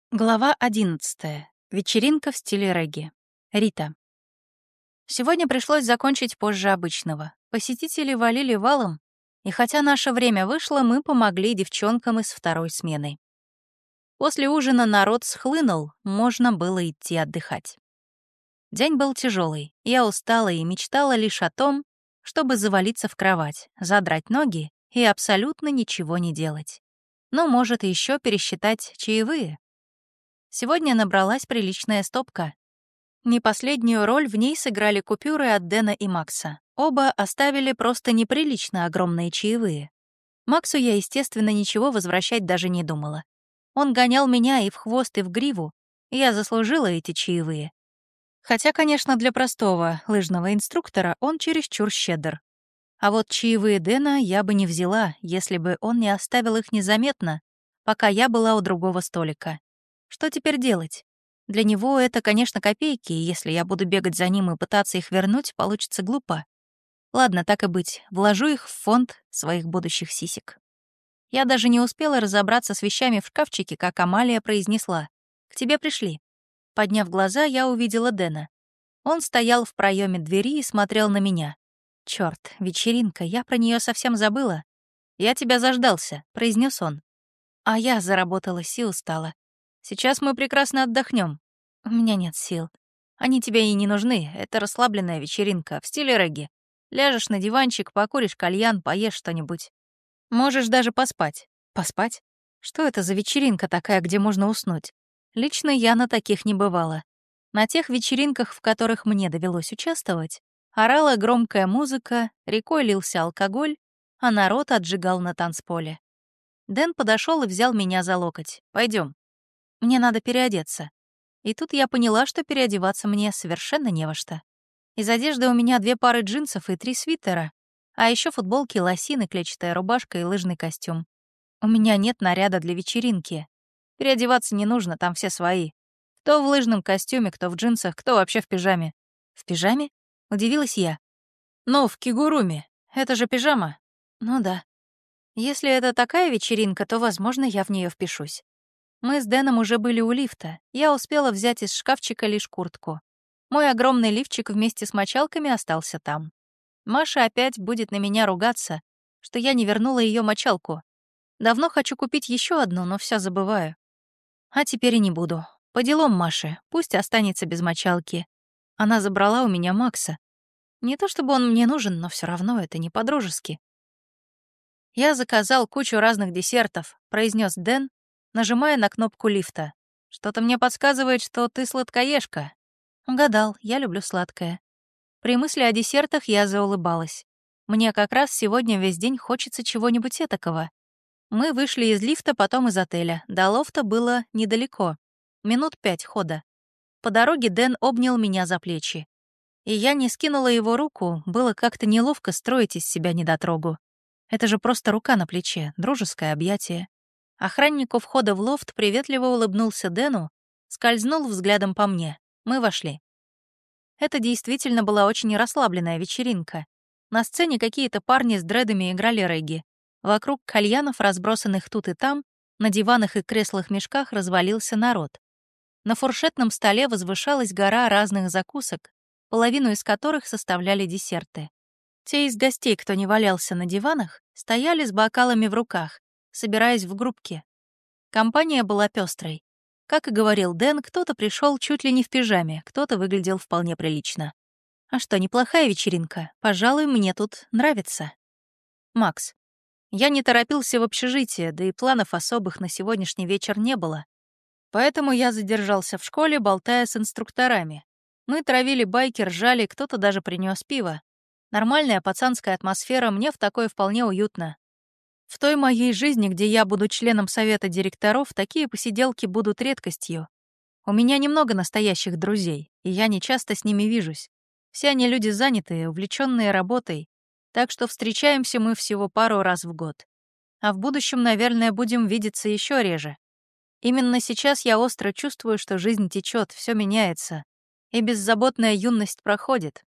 Глава 11. Вечеринка в стиле регги. Рита. Сегодня пришлось закончить позже обычного. Посетители валили валом, и хотя наше время вышло, мы помогли девчонкам из второй смены. После ужина народ схлынул, можно было идти отдыхать. День был тяжелый, я устала и мечтала лишь о том, чтобы завалиться в кровать, задрать ноги и абсолютно ничего не делать. Но, может, еще пересчитать чаевые. Сегодня набралась приличная стопка. Не последнюю роль в ней сыграли купюры от Дэна и Макса. Оба оставили просто неприлично огромные чаевые. Максу я, естественно, ничего возвращать даже не думала. Он гонял меня и в хвост, и в гриву, и я заслужила эти чаевые. Хотя, конечно, для простого лыжного инструктора он чересчур щедр. А вот чаевые Дэна я бы не взяла, если бы он не оставил их незаметно, пока я была у другого столика. Что теперь делать? Для него это, конечно, копейки, и если я буду бегать за ним и пытаться их вернуть, получится глупо. Ладно, так и быть, вложу их в фонд своих будущих сисек. Я даже не успела разобраться с вещами в шкафчике, как Амалия произнесла: «К тебе пришли». Подняв глаза, я увидела Дэна. Он стоял в проеме двери и смотрел на меня. Черт, вечеринка, я про нее совсем забыла. «Я тебя заждался», — произнес он. А я заработалась и устала. Сейчас мы прекрасно отдохнем. У меня нет сил. Они тебе и не нужны. Это расслабленная вечеринка в стиле регги. Ляжешь на диванчик, покуришь кальян, поешь что-нибудь. Можешь даже поспать. Поспать? Что это за вечеринка такая, где можно уснуть? Лично я на таких не бывала. На тех вечеринках, в которых мне довелось участвовать, орала громкая музыка, рекой лился алкоголь, а народ отжигал на танцполе. Дэн подошел и взял меня за локоть. Пойдем. Мне надо переодеться. И тут я поняла, что переодеваться мне совершенно не во что. Из одежды у меня 2 пары джинсов и 3 свитера, а еще футболки, лосины, клетчатая рубашка и лыжный костюм. У меня нет наряда для вечеринки. Переодеваться не нужно, там все свои. Кто в лыжном костюме, кто в джинсах, кто вообще в пижаме. В пижаме? Удивилась я. Ну, в кигуруми. Это же пижама. Ну да. Если это такая вечеринка, то, возможно, я в нее впишусь. Мы с Дэном уже были у лифта. Я успела взять из шкафчика лишь куртку. Мой огромный лифчик вместе с мочалками остался там. Маша опять будет на меня ругаться, что я не вернула ее мочалку. Давно хочу купить еще одну, но все забываю. А теперь и не буду. По делам Маши, пусть останется без мочалки. Она забрала у меня Макса. Не то чтобы он мне нужен, но все равно это не по-дружески. «Я заказал кучу разных десертов», — произнес Дэн, нажимая на кнопку лифта. «Что-то мне подсказывает, что ты сладкоежка». Угадал, я люблю сладкое. При мысли о десертах я заулыбалась. Мне как раз сегодня весь день хочется чего-нибудь этакого. Мы вышли из лифта, потом из отеля. До лофта было недалеко. Минут 5 хода. По дороге Дэн обнял меня за плечи. И я не скинула его руку, было как-то неловко строить из себя недотрогу. Это же просто рука на плече, дружеское объятие. Охранник у входа в лофт приветливо улыбнулся Дэну, скользнул взглядом по мне. Мы вошли. Это действительно была очень расслабленная вечеринка. На сцене какие-то парни с дредами играли регги. Вокруг кальянов, разбросанных тут и там, на диванах и креслах-мешках развалился народ. На фуршетном столе возвышалась гора разных закусок, половину из которых составляли десерты. Те из гостей, кто не валялся на диванах, стояли с бокалами в руках, собираясь в группки. Компания была пестрой. Как и говорил Дэн, кто-то пришел чуть ли не в пижаме, кто-то выглядел вполне прилично. А что, неплохая вечеринка? Пожалуй, мне тут нравится. Макс. Я не торопился в общежитие, да и планов особых на сегодняшний вечер не было. Поэтому я задержался в школе, болтая с инструкторами. Мы травили байки, ржали, кто-то даже принес пиво. Нормальная пацанская атмосфера, мне в такой вполне уютно. В той моей жизни, где я буду членом совета директоров, такие посиделки будут редкостью. У меня немного настоящих друзей, и я не часто с ними вижусь. Все они люди занятые, увлеченные работой, так что встречаемся мы всего пару раз в год. А в будущем, наверное, будем видеться еще реже. Именно сейчас я остро чувствую, что жизнь течет, все меняется, и беззаботная юность проходит.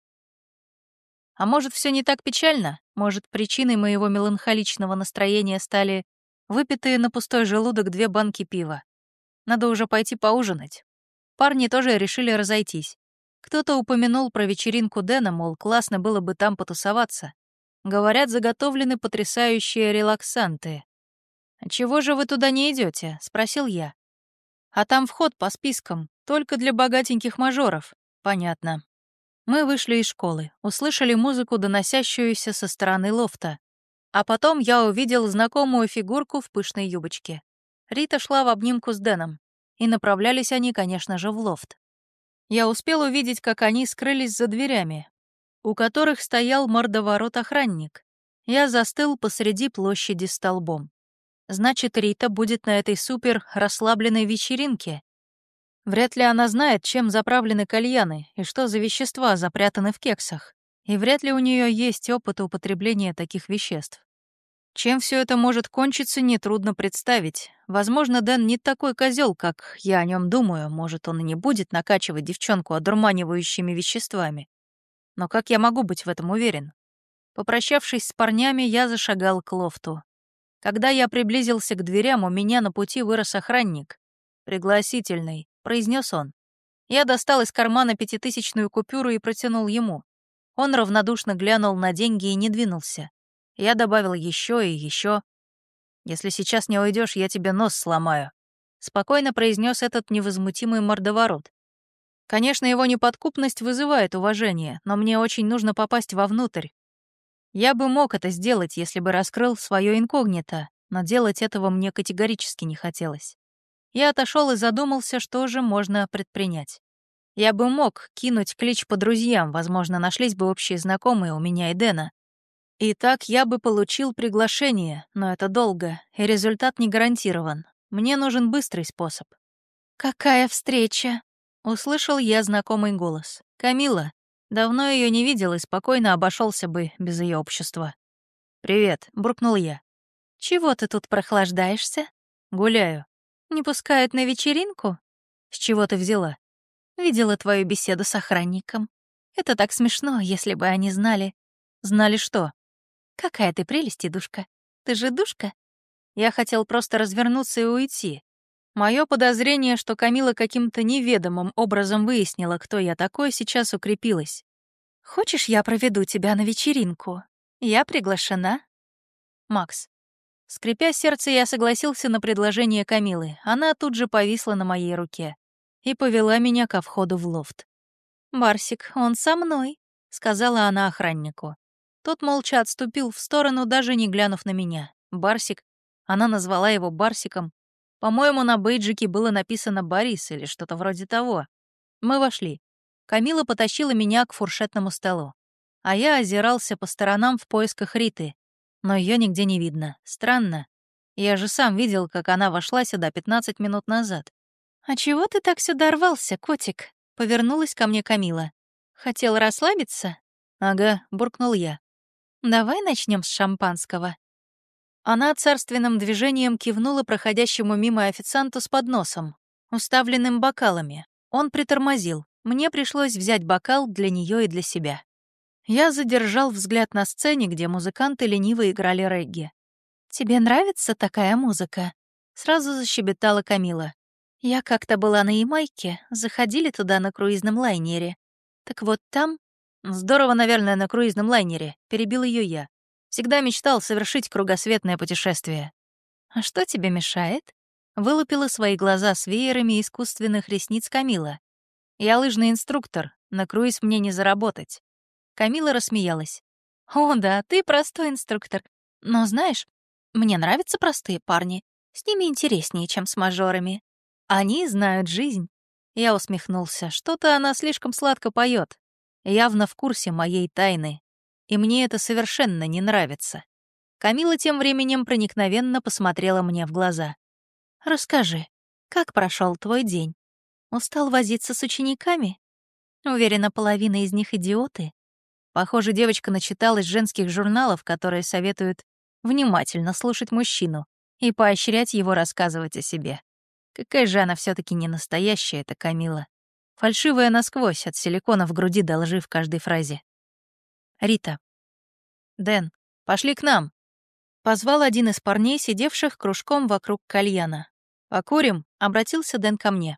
А может, все не так печально? Может, причиной моего меланхоличного настроения стали выпитые на пустой желудок 2 банки пива? Надо уже пойти поужинать». Парни тоже решили разойтись. Кто-то упомянул про вечеринку Дэна, мол, классно было бы там потусоваться. Говорят, заготовлены потрясающие релаксанты. «А чего же вы туда не идете? Спросил я. «А там вход по спискам, только для богатеньких мажоров». «Понятно». Мы вышли из школы, услышали музыку, доносящуюся со стороны лофта. А потом я увидел знакомую фигурку в пышной юбочке. Рита шла в обнимку с Дэном. И направлялись они, конечно же, в лофт. Я успел увидеть, как они скрылись за дверями, у которых стоял мордоворот-охранник. Я застыл посреди площади столбом. Значит, Рита будет на этой супер-расслабленной вечеринке. Вряд ли она знает, чем заправлены кальяны и что за вещества запрятаны в кексах. И вряд ли у нее есть опыт употребления таких веществ. Чем все это может кончиться, нетрудно представить. Возможно, Дэн не такой козел, как я о нем думаю. Может, он и не будет накачивать девчонку одурманивающими веществами. Но как я могу быть в этом уверен? Попрощавшись с парнями, я зашагал к лофту. Когда я приблизился к дверям, у меня на пути вырос охранник. «Пригласительный», — произнес он. Я достал из кармана 5000-ную купюру и протянул ему. Он равнодушно глянул на деньги и не двинулся. Я добавил еще и еще. «Если сейчас не уйдешь, я тебе нос сломаю», — спокойно произнес этот невозмутимый мордоворот. Конечно, его неподкупность вызывает уважение, но мне очень нужно попасть вовнутрь. Я бы мог это сделать, если бы раскрыл свое инкогнито, но делать этого мне категорически не хотелось. Я отошел и задумался, что же можно предпринять. Я бы мог кинуть клич по друзьям, возможно, нашлись бы общие знакомые у меня и Дэна. И так я бы получил приглашение, но это долго, и результат не гарантирован. Мне нужен быстрый способ. «Какая встреча?» — услышал я знакомый голос. «Камила». Давно ее не видел и спокойно обошелся бы без ее общества. «Привет», — буркнул я. «Чего ты тут прохлаждаешься?» «Гуляю». «Не пускают на вечеринку?» «С чего ты взяла?» «Видела твою беседу с охранником. Это так смешно, если бы они знали». «Знали что?» «Какая ты прелесть, душка. Ты же душка?» Я хотел просто развернуться и уйти. Мое подозрение, что Камила каким-то неведомым образом выяснила, кто я такой, сейчас укрепилось. «Хочешь, я проведу тебя на вечеринку? Я приглашена?» «Макс». Скрипя сердце, я согласился на предложение Камилы. Она тут же повисла на моей руке и повела меня ко входу в лофт. «Барсик, он со мной», — сказала она охраннику. Тот молча отступил в сторону, даже не глянув на меня. «Барсик». Она назвала его Барсиком. По-моему, на бейджике было написано «Борис» или что-то вроде того. Мы вошли. Камила потащила меня к фуршетному столу. А я озирался по сторонам в поисках Риты. Но ее нигде не видно. Странно. Я же сам видел, как она вошла сюда 15 минут назад. «А чего ты так сюда рвался, котик?» — повернулась ко мне Камила. «Хотел расслабиться?» «Ага», — буркнул я. «Давай начнем с шампанского». Она царственным движением кивнула проходящему мимо официанту с подносом, уставленным бокалами. Он притормозил. Мне пришлось взять бокал для нее и для себя. Я задержал взгляд на сцене, где музыканты лениво играли регги. «Тебе нравится такая музыка?» — сразу защебетала Камила. «Я как-то была на Ямайке, заходили туда на круизном лайнере. Так вот там...» «Здорово, наверное, на круизном лайнере», — перебил ее я. Всегда мечтал совершить кругосветное путешествие. «А что тебе мешает?» — вылупила свои глаза с веерами искусственных ресниц Камила. «Я лыжный инструктор, на круиз мне не заработать». Камила рассмеялась. «О, да, ты простой инструктор. Но знаешь, мне нравятся простые парни. С ними интереснее, чем с мажорами. Они знают жизнь». Я усмехнулся. Что-то она слишком сладко поет. Явно в курсе моей тайны. И мне это совершенно не нравится. Камила тем временем проникновенно посмотрела мне в глаза. «Расскажи, как прошел твой день? Устал возиться с учениками? Уверена, половина из них идиоты». Похоже, девочка начиталась женских журналов, которые советуют внимательно слушать мужчину и поощрять его рассказывать о себе. Какая же она все таки не настоящая, эта Камила. Фальшивая насквозь, от силикона в груди до лжи в каждой фразе. Рита. «Дэн, пошли к нам!» Позвал один из парней, сидевших кружком вокруг кальяна. «Покурим?» — обратился Дэн ко мне.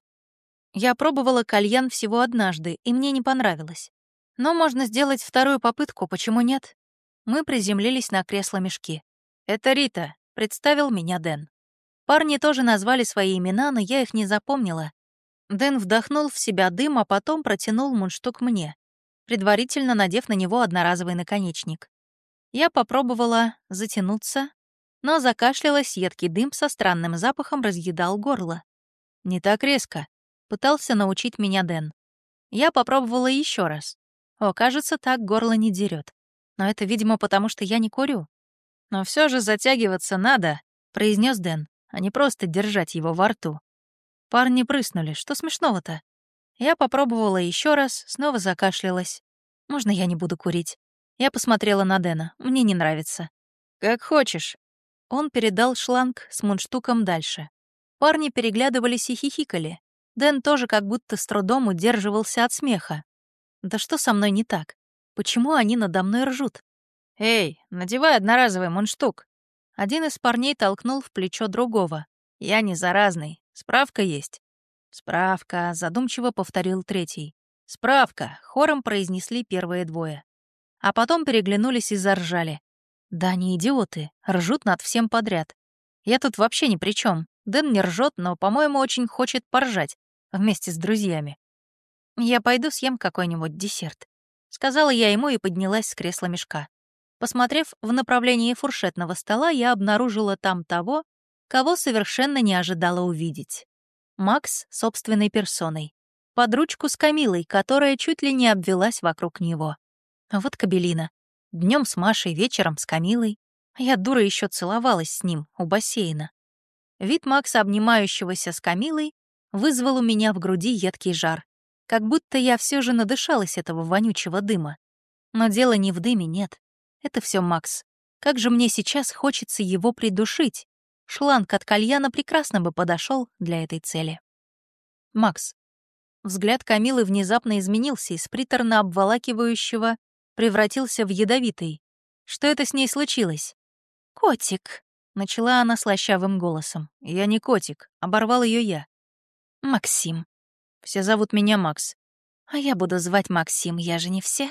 Я пробовала кальян всего однажды, и мне не понравилось. Но можно сделать вторую попытку, почему нет? Мы приземлились на кресло-мешки. «Это Рита», — представил меня Дэн. Парни тоже назвали свои имена, но я их не запомнила. Дэн вдохнул в себя дым, а потом протянул мундштук мне, предварительно надев на него одноразовый наконечник. Я попробовала затянуться, но закашлялась, едкий дым со странным запахом разъедал горло. «Не так резко», — пытался научить меня Дэн. Я попробовала еще раз. О, кажется, так горло не дерет. Но это, видимо, потому что я не курю. «Но все же затягиваться надо», — произнес Дэн, а не просто держать его во рту. Парни прыснули. Что смешного-то? Я попробовала еще раз, снова закашлялась. «Можно я не буду курить?» Я посмотрела на Дэна. Мне не нравится. «Как хочешь». Он передал шланг с мундштуком дальше. Парни переглядывались и хихикали. Дэн тоже как будто с трудом удерживался от смеха. Да что со мной не так? Почему они надо мной ржут? «Эй, надевай одноразовый мундштук». Один из парней толкнул в плечо другого. «Я не заразный. Справка есть». «Справка», — задумчиво повторил третий. «Справка», — хором произнесли первые двое. А потом переглянулись и заржали. Да они идиоты, ржут над всем подряд. Я тут вообще ни при чем. Дэн не ржет, но, по-моему, очень хочет поржать вместе с друзьями. «Я пойду съем какой-нибудь десерт», — сказала я ему и поднялась с кресла мешка. Посмотрев в направлении фуршетного стола, я обнаружила там того, кого совершенно не ожидала увидеть. Макс собственной персоной. Под ручку с Камилой, которая чуть ли не обвелась вокруг него. А вот кобелина. Днем с Машей, вечером с Камилой. Я, дура, еще целовалась с ним у бассейна. Вид Макса, обнимающегося с Камилой, вызвал у меня в груди едкий жар. Как будто я все же надышалась этого вонючего дыма. Но дело не в дыме, нет. Это все Макс. Как же мне сейчас хочется его придушить. Шланг от кальяна прекрасно бы подошел для этой цели. Макс. Взгляд Камилы внезапно изменился, из приторно-обволакивающего превратился в ядовитый. Что это с ней случилось? «Котик», — начала она слащавым голосом. «Я не котик», — оборвал ее я. «Максим». «Все зовут меня Макс». «А я буду звать Максим, я же не все».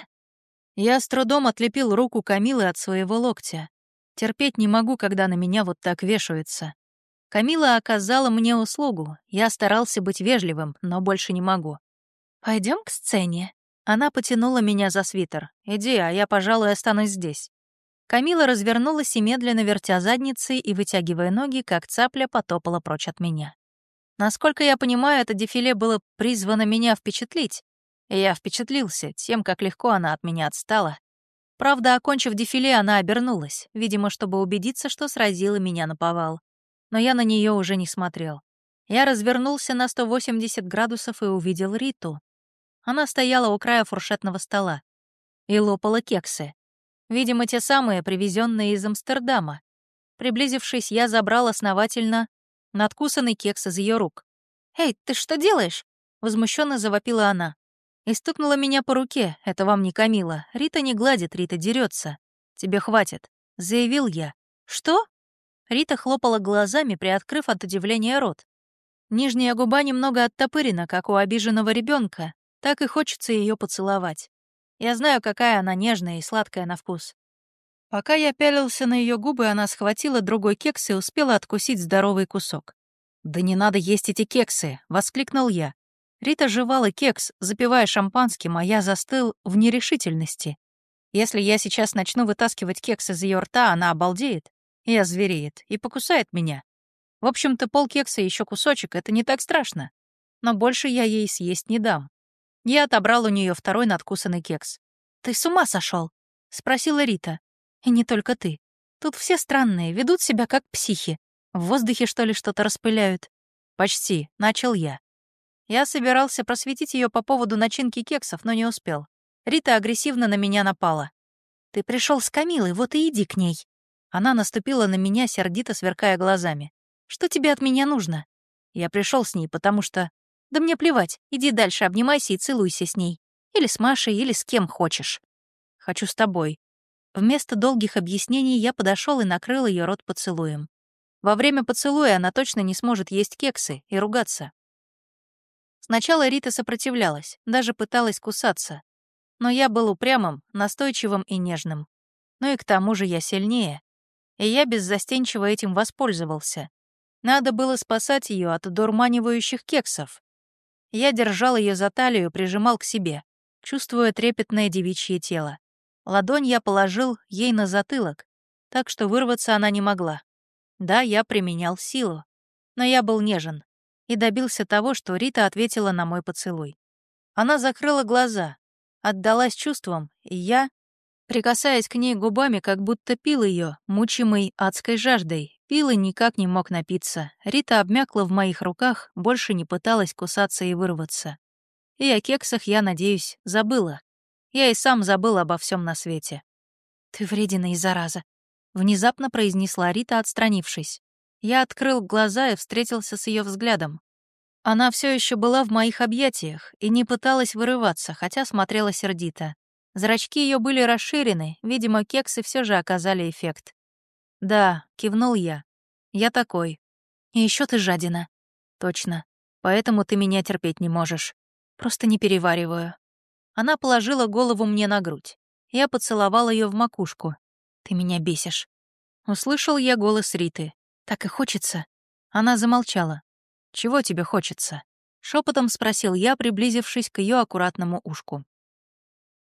Я с трудом отлепил руку Камилы от своего локтя. Терпеть не могу, когда на меня вот так вешаются. Камила оказала мне услугу. Я старался быть вежливым, но больше не могу. Пойдем к сцене. Она потянула меня за свитер. «Иди, а я, пожалуй, останусь здесь». Камила развернулась и, медленно вертя задницей и вытягивая ноги, как цапля, потопала прочь от меня. Насколько я понимаю, это дефиле было призвано меня впечатлить. И я впечатлился тем, как легко она от меня отстала. Правда, окончив дефиле, она обернулась, видимо, чтобы убедиться, что сразила меня наповал. Но я на нее уже не смотрел. Я развернулся на 180 градусов и увидел Риту. Она стояла у края фуршетного стола и лопала кексы. Видимо, те самые, привезенные из Амстердама. Приблизившись, я забрал основательно надкусанный кекс из ее рук. «Эй, ты что делаешь?» — возмущенно завопила она. И стукнула меня по руке. «Это вам не Камила. Рита не гладит, Рита дерется. Тебе хватит», — заявил я. «Что?» Рита хлопала глазами, приоткрыв от удивления рот. Нижняя губа немного оттопырена, как у обиженного ребенка. Так и хочется ее поцеловать. Я знаю, какая она нежная и сладкая на вкус. Пока я пялился на ее губы, она схватила другой кекс и успела откусить здоровый кусок. «Да не надо есть эти кексы!» — воскликнул я. Рита жевала кекс, запивая шампанским, а я застыл в нерешительности. Если я сейчас начну вытаскивать кекс из ее рта, она обалдеет и озвереет, и покусает меня. В общем-то, полкекса и еще кусочек — это не так страшно. Но больше я ей съесть не дам. Я отобрал у нее второй надкусанный кекс. «Ты с ума сошел? Спросила Рита. «И не только ты. Тут все странные, ведут себя как психи. В воздухе, что ли, что-то распыляют?» «Почти», — начал я. Я собирался просветить ее по поводу начинки кексов, но не успел. Рита агрессивно на меня напала. «Ты пришел с Камилой, вот и иди к ней». Она наступила на меня, сердито сверкая глазами. «Что тебе от меня нужно?» Я пришел с ней, потому что... «Да мне плевать, иди дальше, обнимайся и целуйся с ней. Или с Машей, или с кем хочешь». «Хочу с тобой». Вместо долгих объяснений я подошел и накрыл ее рот поцелуем. Во время поцелуя она точно не сможет есть кексы и ругаться. Сначала Рита сопротивлялась, даже пыталась кусаться. Но я был упрямым, настойчивым и нежным. Ну и к тому же я сильнее. И я беззастенчиво этим воспользовался. Надо было спасать ее от одурманивающих кексов. Я держал ее за талию, прижимал к себе, чувствуя трепетное девичье тело. Ладонь я положил ей на затылок, так что вырваться она не могла. Да, я применял силу, но я был нежен и добился того, что Рита ответила на мой поцелуй. Она закрыла глаза, отдалась чувствам, и я, прикасаясь к ней губами, как будто пил ее, мучимый адской жаждой, пил и никак не мог напиться. Рита обмякла в моих руках, больше не пыталась кусаться и вырваться. И о кексах, я надеюсь, забыла. Я и сам забыл обо всем на свете. «Ты вредина и зараза», — внезапно произнесла Рита, отстранившись. Я открыл глаза и встретился с ее взглядом. Она все еще была в моих объятиях и не пыталась вырываться, хотя смотрела сердито. Зрачки ее были расширены, видимо, кексы все же оказали эффект. «Да», — кивнул я. «Я такой. И еще ты жадина». «Точно. Поэтому ты меня терпеть не можешь. Просто не перевариваю». Она положила голову мне на грудь. Я поцеловал ее в макушку. «Ты меня бесишь». Услышал я голос Риты. «Так и хочется». Она замолчала. «Чего тебе хочется?» Шепотом спросил я, приблизившись к ее аккуратному ушку.